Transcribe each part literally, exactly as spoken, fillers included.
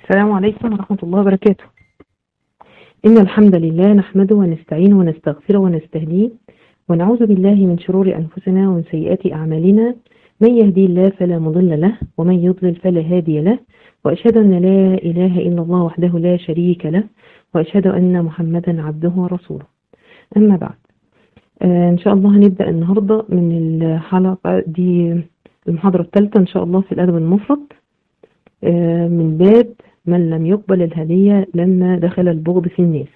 السلام عليكم ورحمة الله وبركاته. إن الحمد لله نحمده ونستعينه ونستغفره ونستهديه ونعوذ بالله من شرور أنفسنا ومن سيئات أعمالنا. من يهدي الله فلا مضل له ومن يضلل فلا هادي له، وأشهد أن لا إله إلا الله وحده لا شريك له، وأشهد أن محمدا عبده ورسوله. أما بعد، آه إن شاء الله هنبدأ النهاردة من الحلقة دي المحاضرة الثالثة إن شاء الله في الأدب المفرد، آه من باب من لم يقبل الهدية لما دخل البغض في الناس.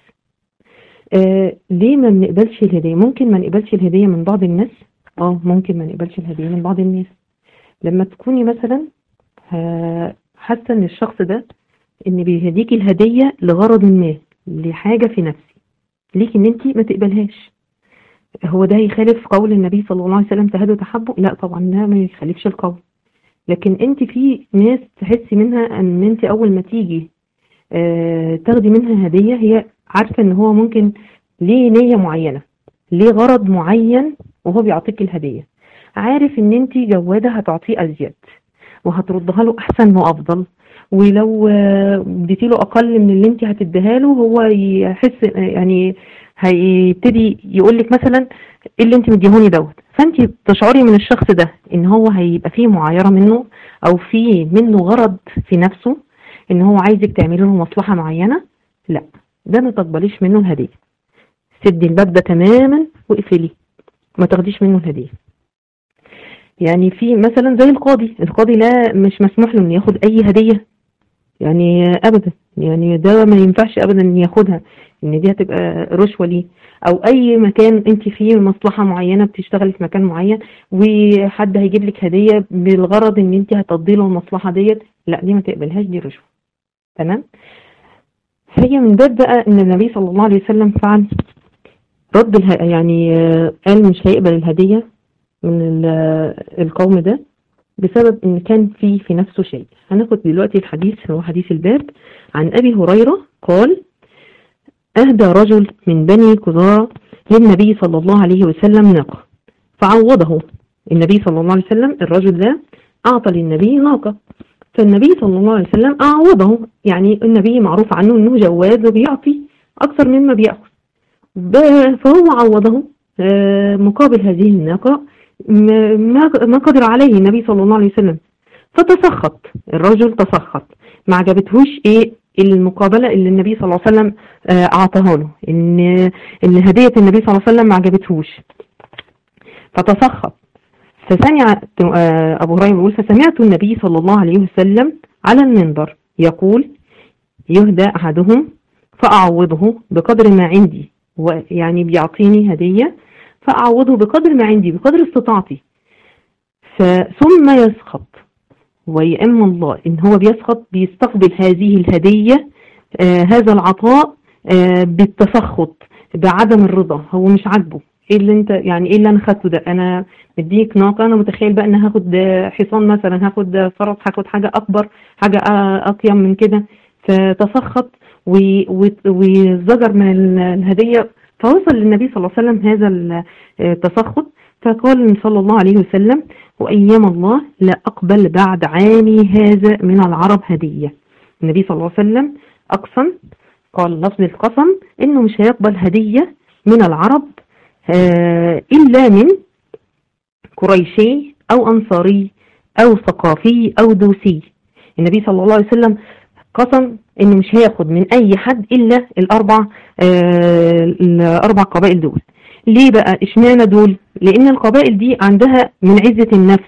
آه ليه ما بنقبلش الهدية؟ ممكن ما نقبلش الهدية من بعض الناس. اه ممكن ما نقبلش الهدية من بعض الناس لما تكوني مثلا حاسة ان الشخص ده ان بيهديك الهدية لغرض ما، لحاجة في نفسي ليك ان انت ما تقبلهاش. هو ده يخالف قول النبي صلى الله عليه وسلم تهادوا تحبوا؟ لا طبعا، ده ما يخالفش القول. لكن انت في ناس تحسي منها ان انت اول ما تيجي آه تاخدي منها هدية، هي عارفة ان هو ممكن ليه نية معينة، ليه غرض معين وهو بيعطيك الهدية. عارف ان انت جوادة هتعطيه ازيد وهتردها له احسن وافضل، ولو اديتي له اقل من اللي انت هتديها له هو يحس يعني هيبتدي يقول لك مثلا ايه اللي انت مديهوني دوت. فانت تشعري من الشخص ده ان هو هيبقى فيه معايرة منه او فيه منه غرض في نفسه، ان هو عايزك تعملي له مصلحة معينة. لا، ده ما تقبليش منه الهدية. سدي الباب ده تماما واقفلي، ما تاخديش منه الهدية. يعني في مثلا زي القاضي، القاضي لا مش مسموح له ان ياخد اي هدية يعني ابدا، يعني ده ما ينفعش ابدا ان ياخدها، ان دي هتبقى رشوة ليه. او اي مكان انت فيه مصلحة معينة بتشتغلي في مكان معين وحد هيجيب لك هدية بالغرض ان انت هتقضي له المصلحة ديت، لا دي ما تقبلهاش، دي رشوة. تمام. هي من باب بقى ان النبي صلى الله عليه وسلم فعل رد اله... يعني قال مش هيقبل الهدية من القوم ده بسبب ان كان في في نفسه شيء. هناخد دلوقتي الحديث، هو حديث الباب. عن ابي هريرة قال: اهدى رجل من بني قزارة للنبي صلى الله عليه وسلم ناقة فعوضه. النبي صلى الله عليه وسلم الرجل ده اعطى للنبي ناقة، فالنبي صلى الله عليه وسلم اعوضه. يعني النبي معروف عنه انه جواد وبيعطي اكثر مما بيأخذ، فهو عوضه مقابل هذه الناقة ما قدر عليه النبي صلى الله عليه وسلم. فتسخط الرجل، تسخط، ما عجبتهوش ايه المقابلة اللي النبي صلى الله عليه وسلم اعطاها له، ان ان هدية النبي صلى الله عليه وسلم ما عجبتهوش، فتسخط. فسمع ابو هريرة يقول: فسمعت النبي صلى الله عليه وسلم على المنبر يقول: يهدى احدهم فاعوضه بقدر ما عندي، ويعني بيعطيني هدية فأعوضه بقدر ما عندي، بقدر استطاعتي. ثم يسخط ويأم الله إن هو بيسخط، بيستقبل هذه الهدية، آه هذا العطاء آه بالتسخط، بعدم الرضا. هو مش عاجبه ايه اللي انت يعني ايه اللي انا خدته ده، انا مديك ناقة، انا متخيل بقى ان هاخد حصان مثلا، هاخد فرس، هاخد حاجة اكبر، حاجة اقيم من كده. فتسخط وزجر من الهدية. فوصل للنبي صلى الله عليه وسلم هذا التسخط، فقال صلى الله عليه وسلم: وأيام الله لا أقبل بعد عامي هذا من العرب هدية. النبي صلى الله عليه وسلم أقسم، قال لفظ القسم إنه مش هيقبل هدية من العرب إلا من قريشي أو أنصاري أو ثقافي أو دوسي. النبي صلى الله عليه وسلم قسم انه مش هياخد من اي حد الا الاربع آه الاربع قبائل دول. ليه بقى اشمعنى دول؟ لان القبائل دي عندها من عزة النفس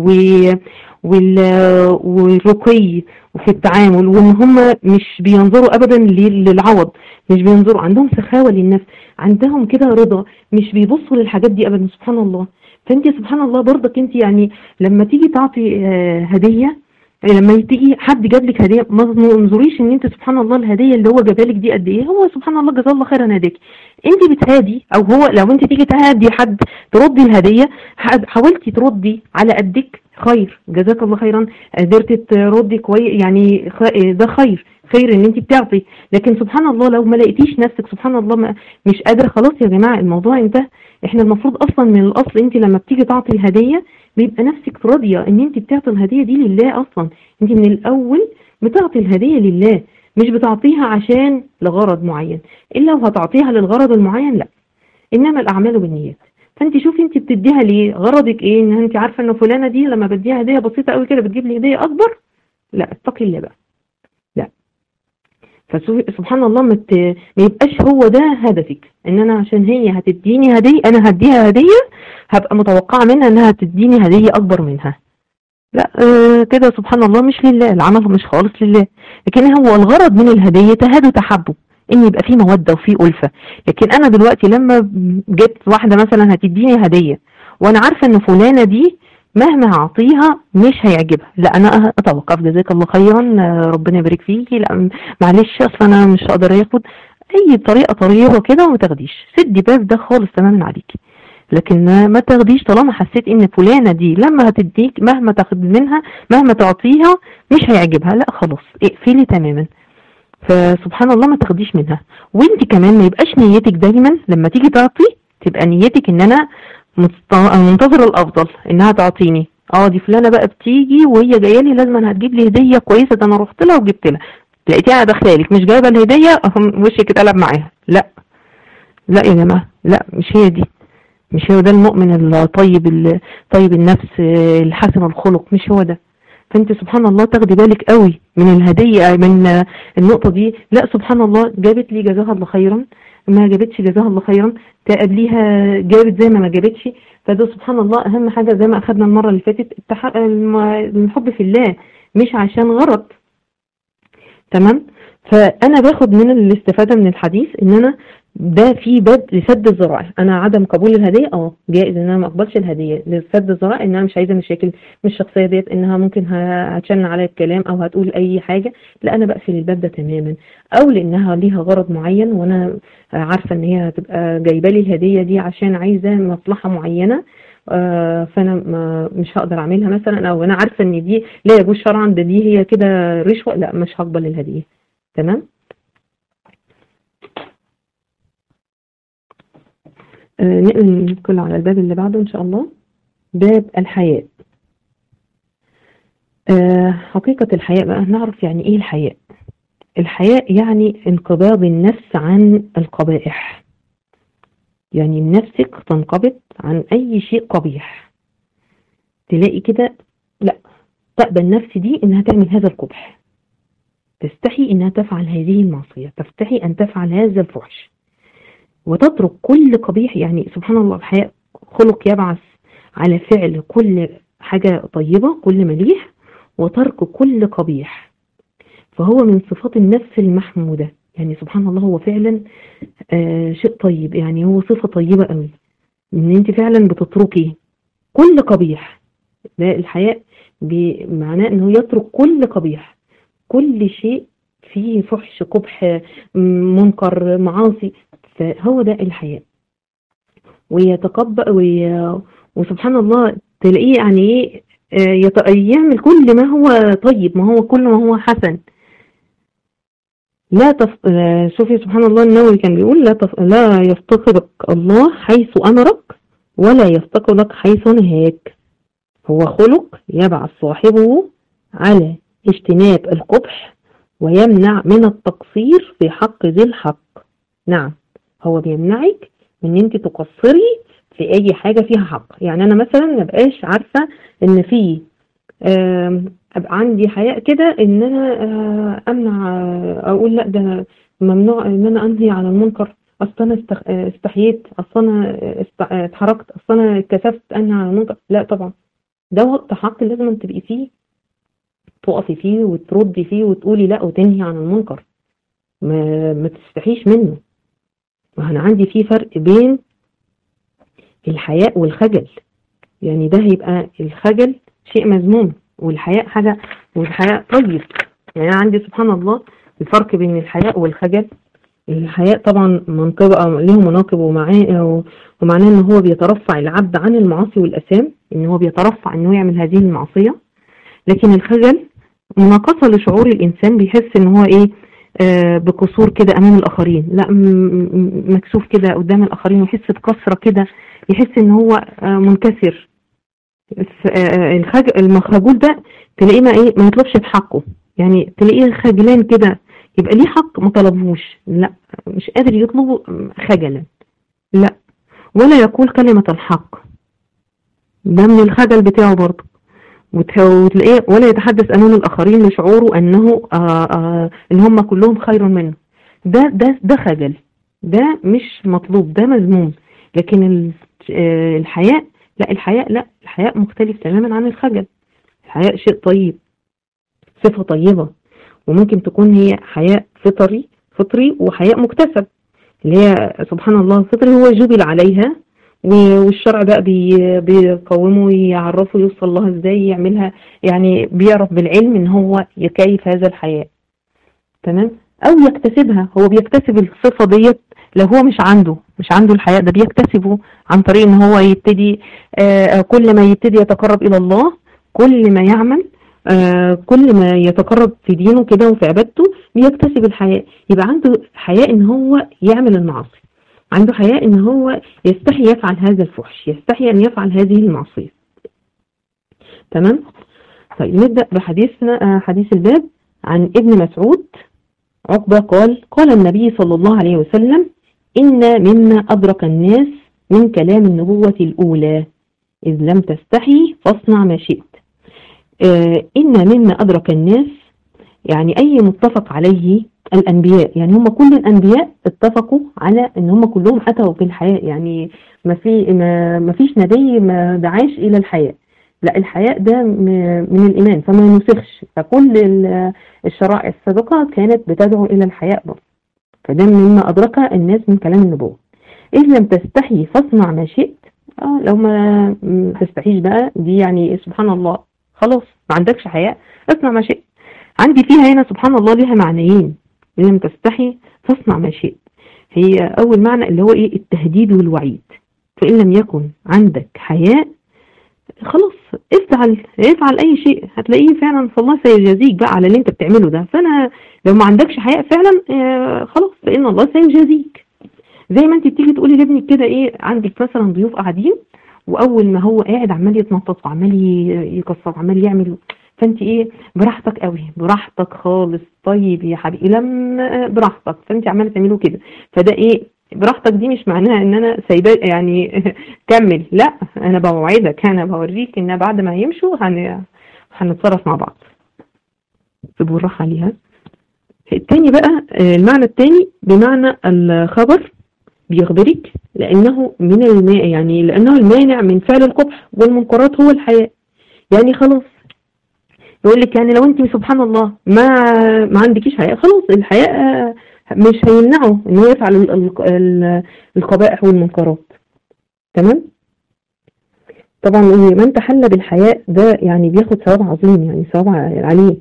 والرقي وفي التعامل، وان هم مش بينظروا ابدا للعوض، مش بينظروا، عندهم سخاوة للنفس، عندهم كده رضا، مش بيبصوا للحاجات دي ابدا. سبحان الله. فانت سبحان الله برضك انت يعني لما تيجي تعطي آه هدية، لما تيجي حد جاب لك هديه ما تنظريش ان انت سبحان الله الهديه اللي هو جابها لك دي قد ايه، هو سبحان الله جزاه الله خيرا هداكي. انت بتهادي، او هو لو انت تيجي تهادي حد تردي الهديه، حاولتي تردي على قدك، خير، جزاك الله خيرا، قدرت تردي كويس، يعني ده خير، خير ان انت بتعطي. لكن سبحان الله لو ما لقيتيش نفسك سبحان الله ما مش قادره، خلاص يا جماعه الموضوع انتهى. احنا المفروض اصلا من الاصل انت لما بتيجي تعطي الهديه بيبقى نفسك راضيه ان انت بتعطي الهديه دي لله. اصلا انت من الاول بتعطي الهدية لله، مش بتعطيها عشان لغرض معين. إلا لو هتعطيها للغرض المعين لا، إنما الأعمال بالنيات. فأنت شوفي أنت بتديها ليه، غرضك إيه؟ إن أنت عارفة إن فلانة دي لما بديها هدية بسيطة قوي كده بتجيب لي هدية أكبر؟ لا، اتقي الله بقى، لا. فسبحان الله ما يبقاش هو ده هدفك، ان انا عشان هي هتديني هدية انا هديها هدية هبقى متوقعة منها انها تديني هدية اكبر منها. لا، آه كده سبحان الله مش لله، العمل مش خالص لله. لكن هو الغرض من الهدية تهاد وتحبب، ان يبقى فيه مودة وفيه ألفة. لكن انا دلوقتي لما جبت واحدة مثلا هتديني هدية وانا عارفة ان فلانة دي مهما هعطيها مش هيعجبها، لا انا اتوقف جزاك الله خيرا، ربنا يبارك فيكي، لا معلش اصل انا مش هقدر اخد اي طريقه طريقه كده، وما تاخديش، سدي باب ده خالص تماما عليكي. لكن ما تاخديش طالما حسيت ان فلانه دي لما هتديك مهما تاخد منها مهما تعطيها مش هيعجبها، لا خلاص اقفلي تماما. فسبحان الله ما تاخديش منها. وانت كمان ما يبقاش نيتك دايما لما تيجي تعطي تبقى نيتك ان انا منتظر الافضل انها تعطيني، اه دي فلانه بقى بتيجي وهي جايه لي لازم انا هتجيب لي هديه كويسه، ده انا رحت لها وجبت لها، لقيتيها داخله لك مش جايبه الهديه وشك اتقلب معاها، لا لا يا جماعه، لا مش هي دي، مش هو ده المؤمن الطيب طيب النفس الحسن الخلق، مش هو ده. فانت سبحان الله تاخدي بالك قوي من الهديه من النقطه دي. لا سبحان الله جابت لي جزاها الله خيرا، ما جابتش جزاها الله خيرا، تقابليها جابت زي ما ما جابتش. فده سبحان الله اهم حاجه زي ما اخذنا المره اللي فاتت، الحب في الله مش عشان غرض. تمام. فانا باخد من الاستفاده من الحديث ان انا ده في باب لسد الذرائع. انا عدم قبول الهديه اه جائز ان انا ما اقبلش الهديه لسد الذرائع، ان انا مش عايزه مشاكل من الشخصيه ديت انها ممكن هتشن عليا الكلام او هتقول اي حاجه، لا انا بقفل الباب ده تماما. او لانها ليها غرض معين وانا عارفه ان هي هتبقى جايبه لي الهديه دي عشان عايزه مصلحه معينه، آه فانا مش هقدر اعملها مثلا، او انا عارفه ان دي لا يجوز شرعا، ده دي هي كده رشوه، لا مش هقبل الهديه. تمام. آه ندخل على الباب اللي بعده ان شاء الله، باب الحياء. آه حقيقة الحياء بقى، نعرف يعني ايه الحياء. الحياء يعني انقباض النفس عن القبائح، يعني نفسك تنقبض عن اي شيء قبيح، تلاقي كده لا تقبل النفس دي انها تعمل هذا القبح، تستحي انها تفعل هذه المعصية، تستحي ان تفعل هذا الفحش، وتترك كل قبيح. يعني سبحان الله الحياء خلق يبعث على فعل كل حاجة طيبة، كل مليح، وترك كل قبيح. فهو من صفات النفس المحمودة، يعني سبحان الله هو فعلا آه شيء طيب، يعني هو صفة طيبة قوي ان انت فعلا بتتركي كل قبيح. ده الحياء بمعناه انه يترك كل قبيح، كل شيء فيه فحش قبح منكر معاصي، فهو ده الحياء. ويتقبل وي... وسبحان الله تلاقيه يعني ايه يت... يعمل كل ما هو طيب، ما هو كل ما هو حسن. لا تف... شوفي سبحان الله النووي كان بيقول لا تف... لا يفتقدك الله حيث أمرك ولا يفتقدك حيث نهاك. هو خلق يبعث صاحبه على اجتناب القبح ويمنع من التقصير في حق ذي الحق. نعم هو بيمنعك من انت تقصري في اي حاجة فيها حق. يعني انا مثلا مبقاش عارفة ان في ابقى عندي حياء كده ان انا امنع اقول لا ده ممنوع ان انا انهي عن المنكر، اصل انا استحييت، اصل انا اتحركت، اصل انا اتكسفت انهي عن المنكر. لا طبعا ده وقت حق لازم انت تبقي فيه تقفي فيه وتردي فيه وتقولي لا وتنهي عن المنكر، ما, ما تستحيش منه. وانا عندي فيه فرق بين الحياء والخجل. يعني ده هيبقى الخجل شيء مذموم والحياء حاجة، والحياء طيب. يعني أنا عندي سبحان الله الفرق بين الحياء والخجل. الحياء طبعا منقبة له مناقب ومعناه ومعناه ان هو بيترفع العبد عن المعاصي والأثام، ان هو بيترفع انه يعمل هذه المعصية. لكن الخجل مناقصة لشعور الإنسان، بيحس ان هو ايه آه بقصور كده امام الاخرين، لا مكسوف كده قدام الاخرين، ويحس بكسرة كده، يحس ان هو آه منكسر. المخجول ده تلاقيه ما ايه ما يطلبش بحقه، يعني تلاقيه خجلان كده، يبقى ليه حق ما طلبهوش، لا مش قادر يطلبه خجلا، لا، ولا يقول كلمة الحق، ده من الخجل بتاعه برضه. وت- وتلاقيه ولا يتحدث امام الاخرين لشعوره انه آآ آآ ان هم كلهم خير منه، ده ده ده خجل، ده مش مطلوب، ده مذموم. لكن ال- آه، الحياء، لا الحياء لا الحياء مختلف تماما عن الخجل. الحياء شيء طيب، صفة طيبة، وممكن تكون هي حياء فطري فطري وحياء مكتسب، اللي هي سبحان الله الفطري هو جبل عليها، و- والشرع بقى بي- بيقومه ويعرفه يوصل لها ازاي يعملها، يعني بيعرف بالعلم ان هو يكيف هذا الحياء، تمام. او يكتسبها، هو بيكتسب الصفة ديت، لو هو مش عنده مش عنده الحياء ده بيكتسبه عن طريق ان هو يبتدي، آه، كل ما يبتدي يتقرب الى الله، كل ما يعمل، آه، كل ما يتقرب في دينه كده وفي عبادته بيكتسب الحياء، يبقى عنده حياء ان هو يعمل المعاصي، عنده حياء ان هو يستحي يفعل هذا الفحش، يستحي ان يفعل هذه المعصية، تمام. طيب نبدأ بحديثنا، آه، حديث الباب. عن ابن مسعود عقبة قال: قال النبي صلى الله عليه وسلم: إن مما أدرك الناس من كلام النبوة الأولى إذ لم تستحي فاصنع ما شئت. آه إن مما أدرك الناس يعني أي متفق عليه الأنبياء، يعني هم كل الأنبياء اتفقوا على إن هم كلهم أتوا بالحياء، يعني ما في ما ما فيش نبي ما دعاش إلى الحياء، لا الحياء ده م- من الإيمان فما ينسخش، فكل ال- الشرائع السابقة كانت بتدعو إلى الحياء برضه، فده مما أدرك الناس من كلام النبوة. إذ لم تستحي فاصنع ما شئت، آه لو ما م- تستحيش بقى دي يعني سبحان الله، خلاص ما عندكش حياء، اصنع ما شئت. عندي فيها هنا سبحان الله ليها معنيين، إن لم تستحي فاصنع ما شئت، هي أول معنى اللي هو إيه؟ التهديد والوعيد، فإن لم يكن عندك حياء خلاص افعل افعل أي شيء هتلاقيه فعلا فالله سيجازيك بقى على اللي انت بتعمله ده، فأنا لو ما عندكش حياء فعلا آه خلاص فإن الله سيجازيك. زي ما انت بتيجي تقولي لابنك كده ايه، عندك مثلا ضيوف قاعدين، واول ما هو قاعد عمال يتنطط وعمال ي- يكسر وعمال يعمل، فانت ايه براحتك قوي، براحتك خالص، طيب يا حبيبي لما براحتك، فانت عماله تعملوا كده، فده ايه براحتك دي مش معناها ان انا سايباه يعني كمل، لا انا بوعدك، انا بوريك ان بعد ما يمشوا هن... هنتصرف مع بعض، سيبوا الراحه عليها. التاني بقى آه، المعنى التاني بمعنى الخبر، بيخبرك لأنه من الماء، يعني لأنه المانع من فعل القبح والمنكرات هو الحياء، يعني خلاص يقول لك يعني لو انت سبحان الله ما ما عندكيش حياء، خلاص الحياء آه، مش هيمنعه ان هو يفعل ال- ال- ال- القبائح والمنكرات، تمام. طبعا من تحلى بالحياء ده يعني بياخد ثواب عظيم، يعني ثواب ع- عليه،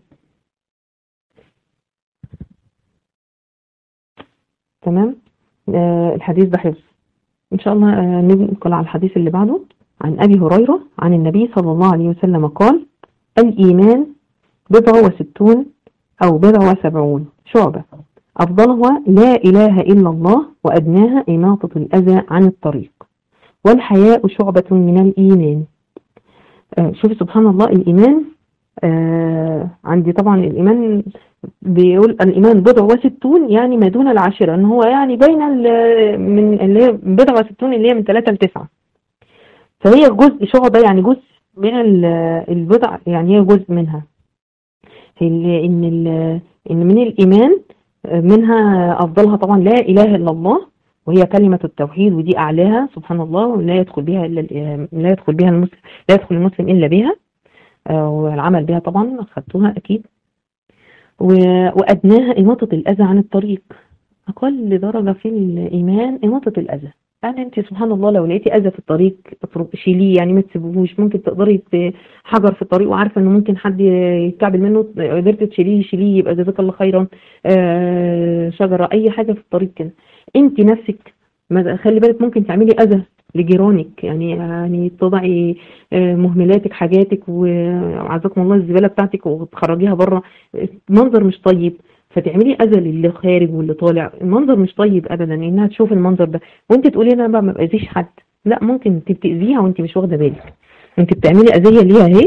تمام. آه الحديث ده حفظ ان شاء الله. آه ننقل على الحديث اللي بعده. عن ابي هريرة عن النبي صلى الله عليه وسلم قال: الإيمان بضع وستون أو بضع وسبعون شعبة، أفضلها لا إله إلا الله، وأدناها إماطة الأذى عن الطريق، والحياء شعبة من الإيمان. آه شوف سبحان الله الإيمان، آه عندي طبعا الإيمان بيقول الإيمان بضع وستون، يعني ما دون العاشرة، إن هو يعني بين ال- من اللي هي بضع وستون اللي هي من ثلاثة لتسعة، فهي جزء شعبة يعني جزء من ال- البضع، يعني هي جزء منها، هي ان ال- ان من الايمان منها افضلها طبعا لا اله الا الله، وهي كلمة التوحيد، ودي اعلاها سبحان الله، لا يدخل بها الا ال- لا يدخل بها المسلم، لا يدخل المسلم الا بها، آه، والعمل بها طبعا اخذتوها اكيد. و- وادناها اماطة الاذى عن الطريق، اقل درجة في الايمان اماطة الاذى، يعني انت سبحان الله لو لقيتي اذى في الطريق اترك- شيليه، يعني ما تسيبوهوش، ممكن تقدري ت- حجر في الطريق وعارفه انه ممكن حد يتكعبل منه، قدرت تشيليه شيليه يبقى جزاك الله خيرا، آه شجره اي حاجه في الطريق كده، انت نفسك ما خلي بالك ممكن تعملي اذى لجيرانك، يعني يعني تضعي آه، مهملاتك حاجاتك وعزكم الله الزباله بتاعتك وتخرجيها بره، منظر مش طيب، فتعملي اذى للي خارج واللي طالع، المنظر مش طيب ابدا انها تشوف المنظر ده، وانت تقولي انا بقى ما باذيش حد، لا ممكن انت بتاذيها وانت مش واخده بالك، انت بتعملي اذيه ليها اهي،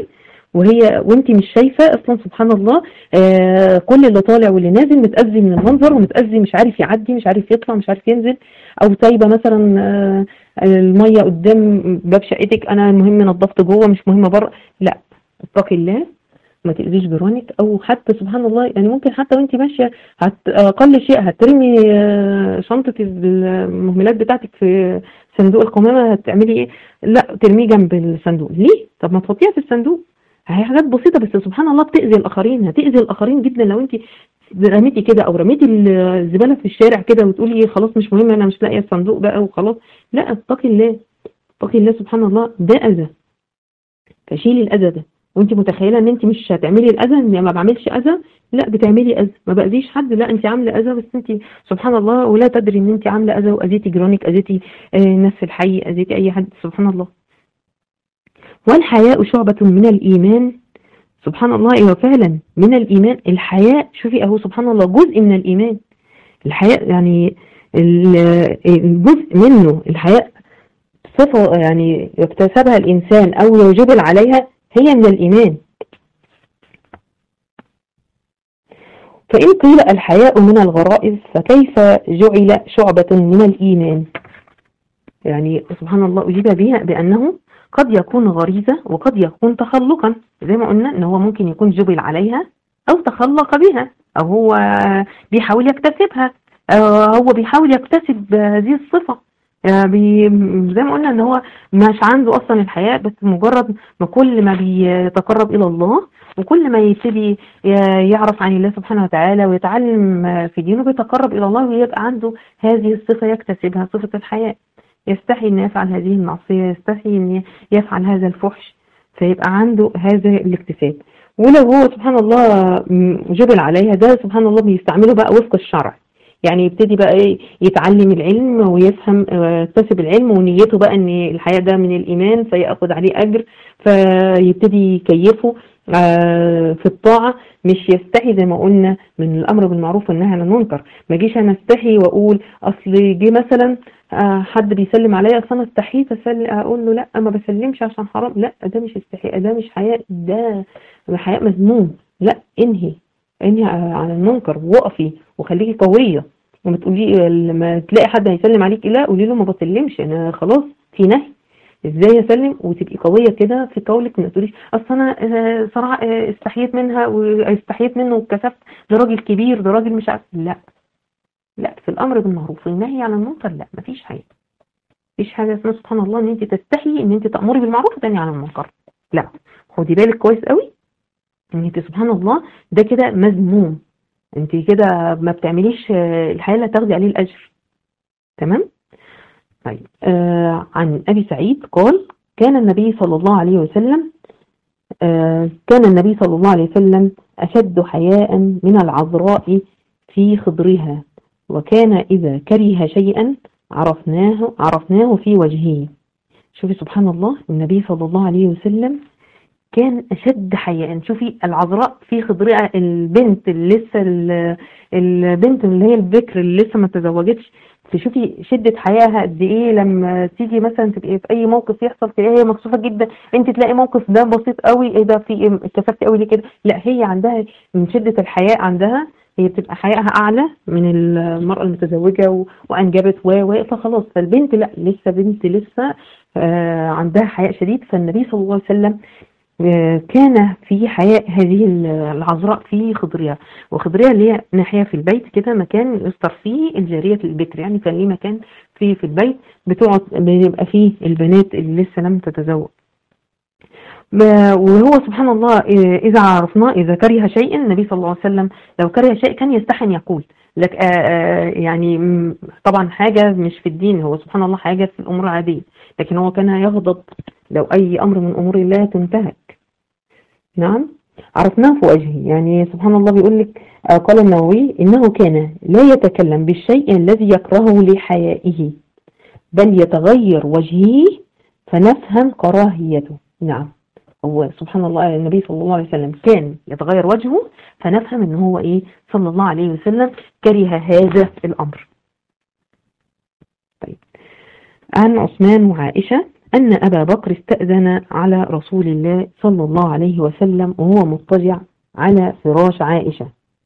وهي وانت مش شايفه اصلا سبحان الله. آه كل اللي طالع واللي نازل متاذي من المنظر، ومتاذي مش عارف يعدي، مش عارف يطلع، مش عارف ينزل، او سايبه مثلا آه الميه قدام باب شقتك، انا المهم نظفت جوه مش مهم بره. لا، اتقي الله، ما تأذيش جيرانك. او حتى سبحان الله يعني ممكن حتى وانت ماشيه هت اقل شيء هترمي آه، شنطه المهملات بتاعتك في صندوق القمامه، هتعملي ايه؟ لا، ترميه جنب الصندوق. ليه؟ طب ما تحطيها في الصندوق. هي حاجات بسيطه بس سبحان الله بتأذي الاخرين، هتأذي الاخرين جدا لو انت رميتي كده، او رميتي الزباله في الشارع كده وتقولي خلاص مش مهم انا مش لاقيه الصندوق بقى وخلاص. لا، اتقي الله، اتقي الله سبحان الله، ده اذى. فشيلي الاذى ده، وانت متخيله ان انت مش هتعملي الاذى، ان ما بعملش اذى. لا، بتعملي اذى، ما باذيش حد، لا انت عامله اذى، بس انت سبحان الله ولا تدري ان انت عامله اذى، واذيتي جيرانك، اذيتي آه ناس في الحي، اذيتي اي حد، سبحان الله. والحياء شعبة من الايمان. سبحان الله، ايوه فعلا من الايمان الحياء. شوفي اهو سبحان الله جزء من الايمان الحياء، يعني الجزء منه الحياء صفة يعني يكتسبها الإنسان أو يجبل عليها، هي من الإيمان. فإن قيل الحياء من الغرائز فكيف جعل شعبة من الإيمان؟ يعني سبحان الله أجيب بها بأنه قد يكون غريزة وقد يكون تخلقا، زي ما قلنا إن هو ممكن يكون جبل عليها أو تخلق بها، أو هو بيحاول يكتسبها، أو هو بيحاول يكتسب هذه الصفة. زي ما قلنا ان هو مش عنده اصلا الحياء، بس مجرد ما كل ما بيتقرب الى الله وكل ما يبتدي يعرف عن الله سبحانه وتعالى ويتعلم في دينه بيتقرب الى الله، ويبقى عنده هذه الصفة يكتسبها، صفة الحياء. يستحي ان يفعل هذه المعصية، يستحي ان يفعل هذا الفحش، فيبقى عنده هذا الاكتساب. ولو هو سبحان الله جبل عليها، ده سبحان الله بيستعمله بقى وفق الشرع. يعني يبتدي بقى ايه، يتعلم العلم ويفهم ويكتسب العلم، ونيته بقى ان الحياة ده من الايمان فيأخذ عليه اجر، فيبتدي يكيفه في الطاعة. مش يستحي زي ما قلنا من الامر بالمعروف والنهي عن المنكر. ما جيش انا استحي واقول اصل جه مثلا حد بيسلم عليا، اصل انا استحيت اسلم اقول له لا ما بسلمش عشان حرام. لا، ده مش استحياء، ده مش حياء، ده حياء مذموم. لا، انهي انهي عن المنكر ووقفي وخليكي قوية، وما تقولي لما تلاقي حد هيسلم عليك لا قولي له ما بسلمش، انا خلاص في نهي. ازاي اسلم وتبقي قوية كده في قولك، ما تقوليش اصل انا صراحة استحيت منها واستحيت منه واتكسفت، ده راجل كبير، ده راجل مش عارف. لا لا، في الامر بالمعروف والنهي عن المنكر لا، مفيش حاجة، مفيش حاجة اسمها سبحان الله ان انت تستحي ان انت تأمري بالمعروف وتنهي عن المنكر. لا، خدي بالك كويس قوي ان انت سبحان الله ده كده مذموم، انت كده ما بتعمليش الحياة لا تاخدي عليه الاجر. تمام. طيب آه عن ابي سعيد قال كان النبي صلى الله عليه وسلم آه كان النبي صلى الله عليه وسلم اشد حياء من العذراء في خضرها، وكان اذا كره شيئا عرفناه عرفناه في وجهه. شوفي سبحان الله النبي صلى الله عليه وسلم كان أشد حياء. شوفي العذراء في خضرها، البنت اللي لسه البنت اللي هي البكر اللي لسه ما تزوجتش، تشوفي شدة حياها قد ايه لما تيجي مثلا تبقي في اي موقف يحصل تلاقيها هي مكسوفة جدا. انت تلاقي موقف ده بسيط قوي، ايه ده في ايه اتكسفتي قوي ليه كده؟ لا، هي عندها من شدة الحياء عندها، هي بتبقى حيائها اعلى من المرأة المتزوجة وانجبت و فخلاص. فالبنت لا، لسه بنت لسه آه عندها حياء شديد. فالنبي صلى الله عليه وسلم كان في حياء هذه العذراء في خضرها، وخضرها اللي هي ناحية في البيت كده، مكان يستر فيه الجارية البكر، يعني كان ليه مكان في في البيت بتقعد بيبقى فيه البنات اللي لسه لم تتزوج. وهو سبحان الله إذا عرفنا إذا كره شيء، النبي صلى الله عليه وسلم لو كره شيء كان يستحي أن يقول لك يعني طبعا حاجة مش في الدين، هو سبحان الله حاجة في الأمور العادية، لكن هو كان يغضب لو أي أمر من أمور الله تنتهك. نعم، عرفناه في وجهه. يعني سبحان الله بيقول لك قال النووي إنه كان لا يتكلم بالشيء الذي يكرهه لحيائه، بل يتغير وجهه فنفهم كراهيته. نعم، هو سبحان الله النبي صلى الله عليه وسلم كان يتغير وجهه فنفهم ان هو ايه صلى الله عليه وسلم كره هذا الامر. طيب عن عثمان وعائشة أن أبا بكر استأذن على رسول الله صلى الله عليه وسلم وهو مضطجع على فراش عائشة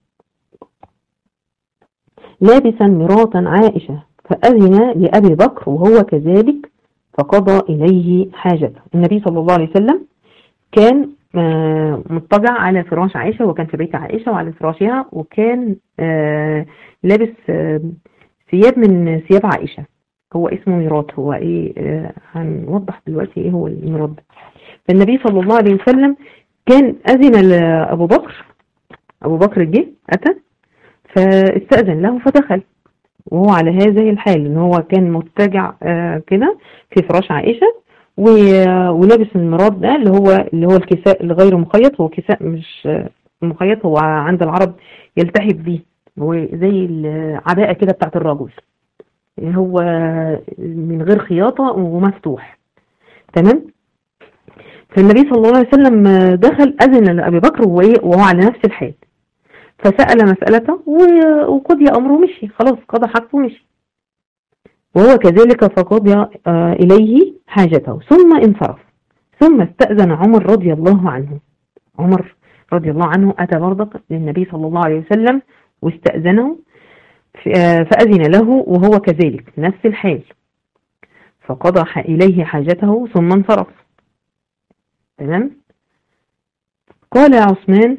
لابسا مراط عائشة، فأذن لأبي بكر وهو كذلك فقضى إليه حاجته. النبي صلى الله عليه وسلم كان مضطجع على فراش عائشة، وكان في بيت عائشة وعلى فراشها، وكان لابس ثياب من ثياب عائشة، هو اسمه ميراط. هو ايه آه هنوضح دلوقتي ايه هو الميراط ده. فالنبي صلى الله عليه وسلم كان اذن لابو بكر، ابو بكر جه اتى فاستأذن له فدخل وهو على هذه الحال ان هو كان مضطجع آه كده في فراش عائشة ولابس الميراط ده اللي هو اللي هو الكساء الغير مخيط. هو كساء مش مخيط، هو عند العرب يلتحف بيه، هو زي العباءة كده بتاعت الرجل، هو من غير خياطة ومفتوح. تمام. فالنبي صلى الله عليه وسلم دخل أذن لأبي بكر وهو على نفس الحال، فسأل مسألته وقضي أمره مشي، خلاص قضى حقه مشي، وهو كذلك فقضي إليه حاجته ثم انصرف. ثم استأذن عمر رضي الله عنه. عمر رضي الله عنه أتى برضك للنبي صلى الله عليه وسلم واستأذنه فأذن له وهو كذلك نفس الحال، فقضى إليه حاجته ثم انصرف. تمام. قال عثمان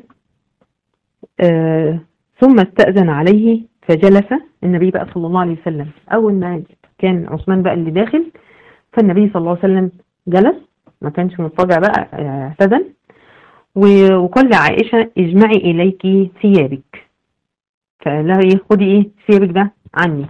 آه ثم استأذن عليه فجلس النبي بقى صلى الله عليه وسلم. أول ما كان عثمان بقى اللي داخل، فالنبي صلى الله عليه وسلم جلس، ما كانش مضطجع بقى، اعتدل، وقال لعائشة اجمعي إليك ثيابك، فقال لها ايه خدي ايه ثيابك ده عني.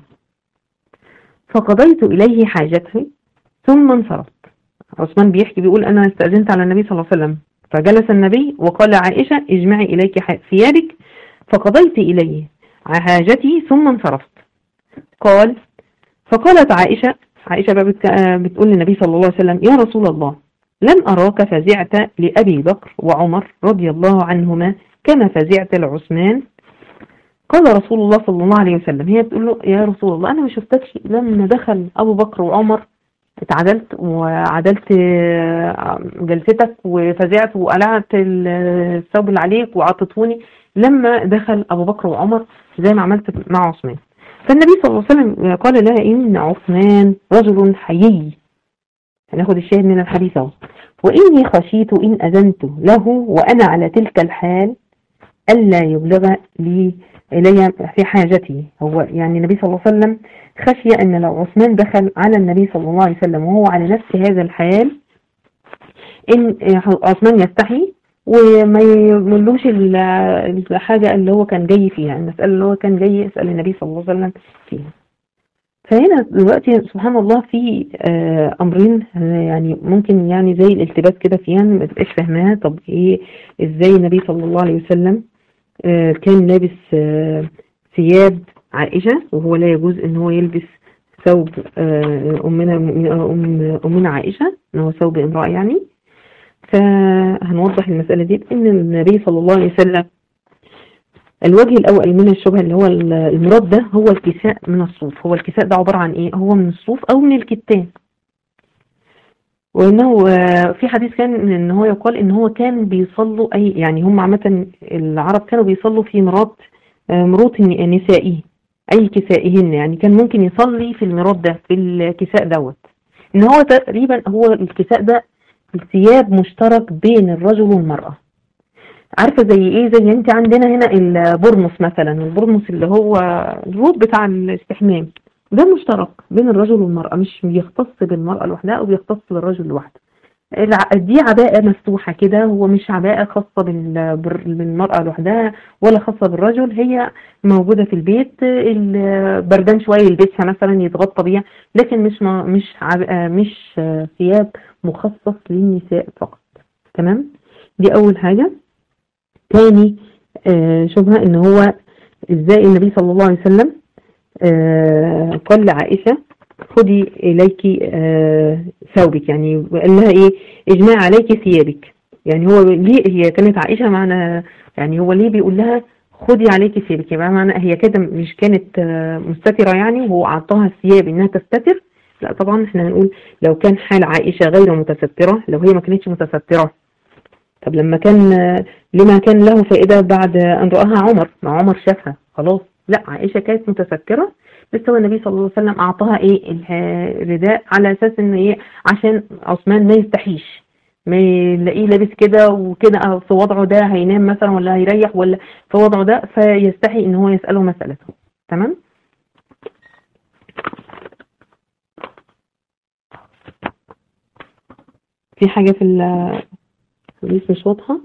فقضيت إليه حاجته ثم انصرفت. عثمان بيحكي بيقول أنا استأذنت على النبي صلى الله عليه وسلم فجلس النبي وقال لعائشة اجمعي إليك ثيابك، فقضيت إليه حاجتي ثم انصرفت. قال فقالت عائشة عائشة بتقول للنبي صلى الله عليه وسلم يا رسول الله لم أراك فزعت لأبي بكر وعمر رضي الله عنهما كما فزعت لعثمان. قال رسول الله صلى الله عليه وسلم، هي بتقول له يا رسول الله أنا ما شفتكش لما دخل أبو بكر وعمر اتعدلت وعدلت جلستك وفزعت وقلعت الثوب اللي عليك وعطتوني لما دخل أبو بكر وعمر زي ما عملت مع عثمان. فالنبي صلى الله عليه وسلم قال لها إن عثمان رجل حيي، هناخد الشاهد من الحديث اهو، وإني خشيت إن أذنت له وأنا على تلك الحال ألا يبلغ لي إلي في حاجتي. هو يعني النبي صلى الله عليه وسلم خشي أن لو عثمان دخل على النبي صلى الله عليه وسلم وهو على نفس هذا الحال إن عثمان يستحي وما يملوش الحاجة اللي هو كان جاي فيها، المسألة اللي هو كان جاي يسأل النبي صلى الله عليه وسلم فيها. فهنا دلوقتي سبحان الله في أمرين يعني ممكن يعني زي الالتباس كده فيها ما تبقاش فاهماها. طب إيه إزاي النبي صلى الله عليه وسلم كان لابس ثياب عائشة وهو لا يجوز ان هو يلبس ثوب أمنا أم أمنا عائشة ان هو ثوب امرأة يعني. فهنوضح المسألة دي بأن النبي صلى الله عليه وسلم الوجه الأول من الشبهة اللي هو المراد ده هو الكساء من الصوف. هو الكساء ده عبارة عن ايه؟ هو من الصوف او من الكتان، وانه في حديث كان ان هو يقال ان هو كان بيصلوا اي يعني هم عامه العرب كانوا بيصلوا في مرات مروط نسائي اي كسائهن، يعني كان ممكن يصلي في المرات ده في الكساء دوت ان هو تقريبا هو الكساء ده ثياب مشترك بين الرجل والمرأة. عارفه زي ايه؟ زي انت عندنا هنا البرنس مثلا، البرنس اللي هو الروب بتاع الاستحمام ده مشترك بين الرجل والمرأة، مش بيختص بالمرأة لوحدها او بيختص بالرجل لوحده. دي عباءة مفتوحة كده، هو مش عباءة خاصة بالمرأة لوحدها ولا خاصة بالرجل، هي موجودة في البيت، البردان شوية يلبسها مثلا يتغطى بيها، لكن مش مش عباءة مش ثياب مخصص للنساء فقط. تمام؟ دي أول حاجة. تاني شبهة ان هو ازاي النبي صلى الله عليه وسلم آه قال لعائشة خدي إليك آه ثوبك، يعني قال لها إيه إجماع عليك ثيابك. يعني هو ليه هي كانت عائشة معنا، يعني هو ليه بيقول لها خدي عليك ثيابك؟ يبقى معنى هي كده مش كانت آه مستترة يعني، وهو أعطاها الثياب إنها تستتر، لا طبعا احنا هنقول لو كان حال عائشة غير متسترة، لو هي ما كانتش متسترة، طب لما كان لما كان له فائدة بعد أن رآها عمر، ما عمر شافها خلاص. لا عائشة كانت متسترة، بس هو النبي صلى الله عليه وسلم أعطاها إيه الرداء على أساس إن إيه، عشان عثمان ما يستحيش، ما يلاقيه لابس كده وكده في وضعه ده هينام مثلا ولا هيريح ولا في وضعه ده، فيستحي إن هو يسأله مسألته. تمام. في حاجة في الحديث مش واضحة.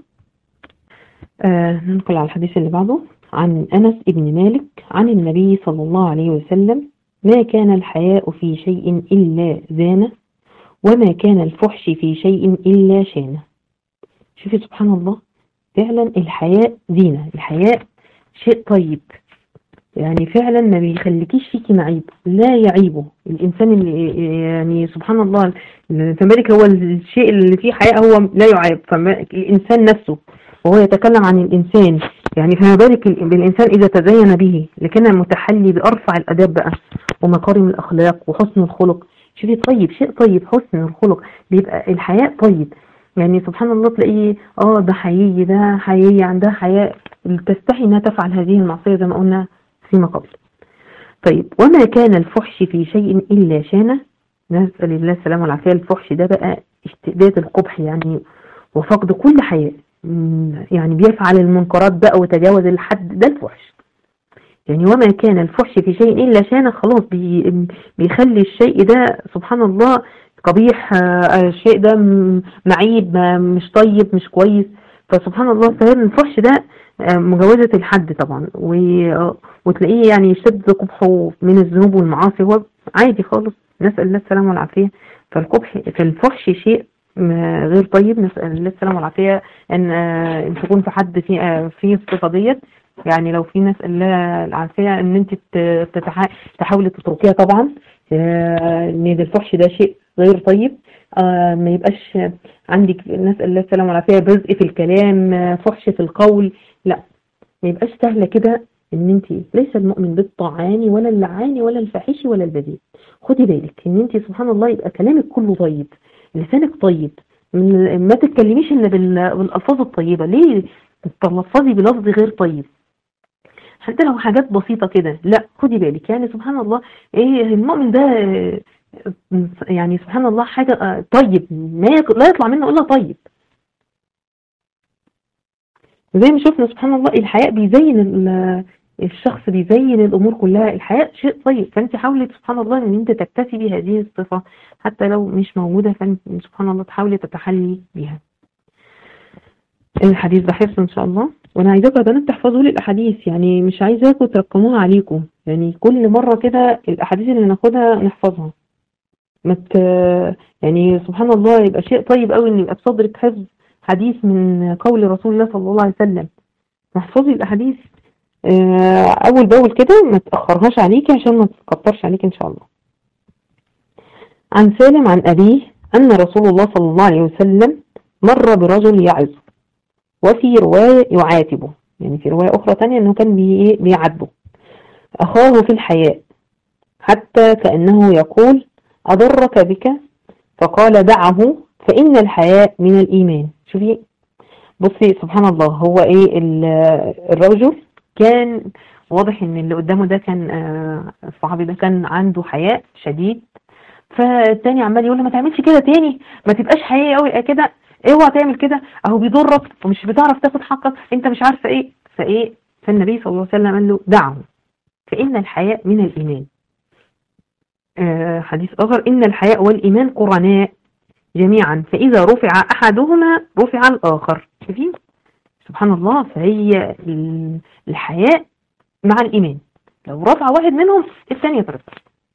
آه ننقل على الحديث اللي بعده. عن أنس بن مالك عن النبي صلى الله عليه وسلم: ما كان الحياء في شيء إلا زانه، وما كان الفحش في شيء إلا شانه. شوفي سبحان الله، فعلا الحياء زينة، الحياء شيء طيب، يعني فعلا ما بيخليكيش فيكي معيب، لا يعيبه الإنسان اللي يعني سبحان الله. فمالك هو الشيء اللي فيه حياء هو لا يعيب، فالإنسان نفسه وهو يتكلم عن الإنسان، يعني فما بالك بالإنسان إذا تزين به، لكن متحلي بأرفع الأداب بقى ومكارم الأخلاق وحسن الخلق. شوفي طيب، شيء طيب، حسن الخلق بيبقى الحياء طيب، يعني سبحان الله تلاقيه اه ده حقيقي، ده حقيقي عندها حياء تستحي انها تفعل هذه المعصية زي ما قلنا فيما قبل. طيب وما كان الفحش في شيء إلا شانه، نسأل الله السلامة والعافية. الفحش ده بقى اشتداد القبح يعني وفقد كل حياء، يعني بيفعل المنكرات بقى وتجاوز الحد، ده الفحش. يعني وما كان الفحش في شيء إلا شانه، خلاص بي بيخلي الشيء ده سبحان الله قبيح، الشيء ده معيب، مش طيب، مش كويس. فسبحان الله فهم الفحش ده مجاوزة الحد طبعا، وتلاقيه يعني يشد قبحه من الذنوب والمعاصي، هو عادي خالص، نسأل الله السلامة والعافية. فالقبح في الفحش شيء غير طيب، نسأل الله السلامة والعافية ان ان تكون في حد في في الصفة ديت. يعني لو في نسأل الله العافية ان انت تحاولي تتركيها طبعا، ان الفحش ده شيء غير طيب. آه ما يبقاش عندك نسأل الله السلامة والعافية بذء في الكلام، فحش في القول، لا ما يبقاش سهلة كده. ان انت ليس المؤمن بالطعان ولا اللعان ولا الفاحش ولا البذيء. خدي بالك ان انت سبحان الله يبقى كلامك كله طيب، لسانك طيب، ما تتكلميش الا بالالفاظ الطيبة. ليه تتلفظي بلفظ غير طيب حتى لو حاجات بسيطة كده؟ لا خدي بالك، يعني سبحان الله ايه المؤمن ده يعني سبحان الله حاجة طيب ما لا يطلع منه الا طيب. زي ما شفنا سبحان الله الحياء بيزين الشخص، بيزين الامور كلها، الحياء شيء طيب. فانت حاولي سبحان الله ان انت تكتسبي هذه الصفة حتى لو مش موجودة، فانت سبحان الله تحاولي تتحلي بها. الحديث ده حفظ ان شاء الله، وانا عايزاكم يا بنات تحفظوا لي الاحاديث، يعني مش عايزاكم ترقموها عليكم، يعني كل مرة كده الاحاديث اللي ناخدها نحفظها. مت يعني سبحان الله يبقى شيء طيب قوي ان يبقى بصدرك حفظ حديث من قول رسول الله صلى الله عليه وسلم. احفظي الاحاديث اول باول كده، ما تاخرهاش عليكي عشان ما تتكترش عليكي ان شاء الله. عن سالم عن ابيه ان رسول الله صلى الله عليه وسلم مر برجل يعظ، وفي رواية يعاتبه، يعني في رواية اخرى تانية انه كان بيعاتبه اخاه في الحياء، حتى كأنه يقول أضرك بك؟ فقال دعه فإن الحياء من الإيمان. شوفي بصي سبحان الله، هو إيه الرجل كان واضح إن اللي قدامه ده كان الصحابي ده كان عنده حياء شديد، فالتاني عمال يقول له ما تعملش كده تاني، ما تبقاش حياء قوي كده، اوعى تعمل كده، اهو بيضرك ومش بتعرف تاخد حقك، انت مش عارفه ايه فايه. فالنبي صلى الله عليه وسلم قال له دعه فإن الحياء من الإيمان. حديث آخر إن الحياء والإيمان قرناء جميعا، فإذا رفع أحدهما رفع الآخر. شوفي سبحان الله، فهي الحياء مع الإيمان، لو رفع واحد منهم الثاني يترفع.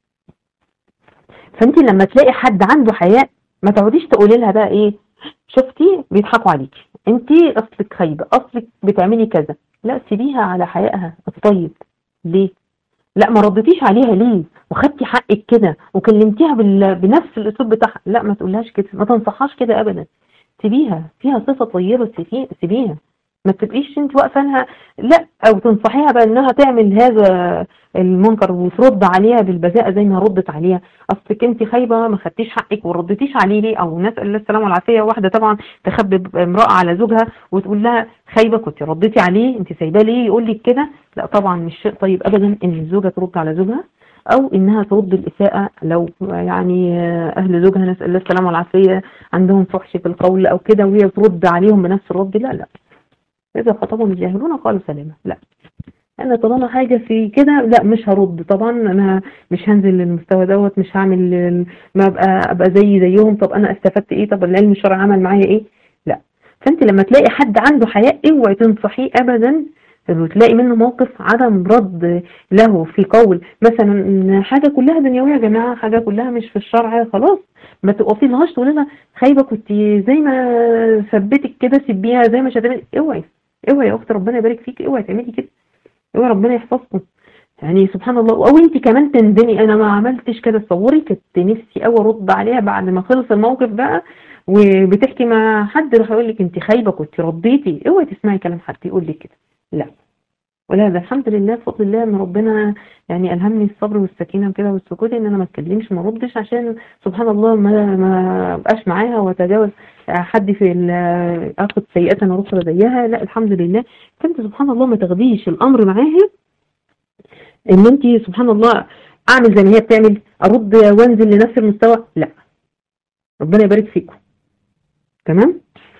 فأنت لما تلاقي حد عنده حياء ما تقعديش تقولي لها بقى إيه شفتي بيضحكوا عليكي، أنت أصلك خايبة، أصلك بتعملي كذا، لا سيبيها على حيائها الطيب. ليه؟ لا ما ردتيش عليها ليه وخدتي حقك كده وكلمتيها بنفس الاسلوب بتاعها؟ لا ما تقولهاش كده، ما تنصحهاش كده ابدا، سيبيها فيها صفة طيبة، سيبيها. ما تبقيش انت واقفه لها لا، او تنصحيها بانها تعمل هذا المنكر وترد عليها بالبذاءه زي ما ردت عليها. اصلك انت خايبه ما خدتيش حقك وردتيش عليه ليه؟ او نسال الله السلامه والعافيه، واحده طبعا تخبب امراه على زوجها وتقول لها خايبه كنت رديتي عليه، انت سايباه ليه يقول لك كده؟ لا طبعا مش شيء طيب ابدا ان الزوجه ترد على زوجها، او انها ترد الاساءه لو يعني اهل زوجها نسال الله السلامه والعافيه عندهم فحش في القول او كده وهي ترد عليهم بنفس الرد. لا لا، اذا خطبهم الجاهلون قالوا سلاما. لا، انا طالما حاجه في كده لا مش هرد طبعا، انا مش هنزل للمستوى دوت، مش هعمل ما ابقى ابقى زي زيهم. طب انا استفدت ايه؟ طب العلم الشرعي عمل معايا ايه؟ لا. فانت لما تلاقي حد عنده حياء اوعي تنصحيه ابدا، وتلاقي منه موقف عدم رد له في قول مثلا حاجه كلها دنيويه يا جماعه، حاجه كلها مش في الشرع، خلاص ما تقفي لهاش تقولي لها خايبه كنت زي ما ثبتك كده سيبيها، زي ما شتمت. اوعي اوعي يا اخت، ربنا يبارك فيك، اوعي تعملي كده، اوعي ربنا يحفظكم. يعني سبحان الله. او انت كمان تندمي انا ما عملتش كده. تصوري كنت نفسي قوي ارد عليها بعد ما خلص الموقف بقى وبتحكي مع حد راح يقول لك انت خايبه كنت رديتي. اوعي تسمعي كلام حد يقول لك كده، لا. ولا ده الحمد لله بفضل الله ان ربنا يعني الهمني الصبر والسكينه وكده والسكوت، ان انا ما اتكلمش ما اردش عشان سبحان الله ما ما ابقاش معاها واتجاوز حد في اخد سيئه انا رخصه زيها. لا الحمد لله. فانت سبحان الله ما تاخديش الامر معاها ان انت سبحان الله اعمل زي ما هي بتعمل، ارد وانزل لنفس المستوى. لا، ربنا يبارك فيكم. تمام.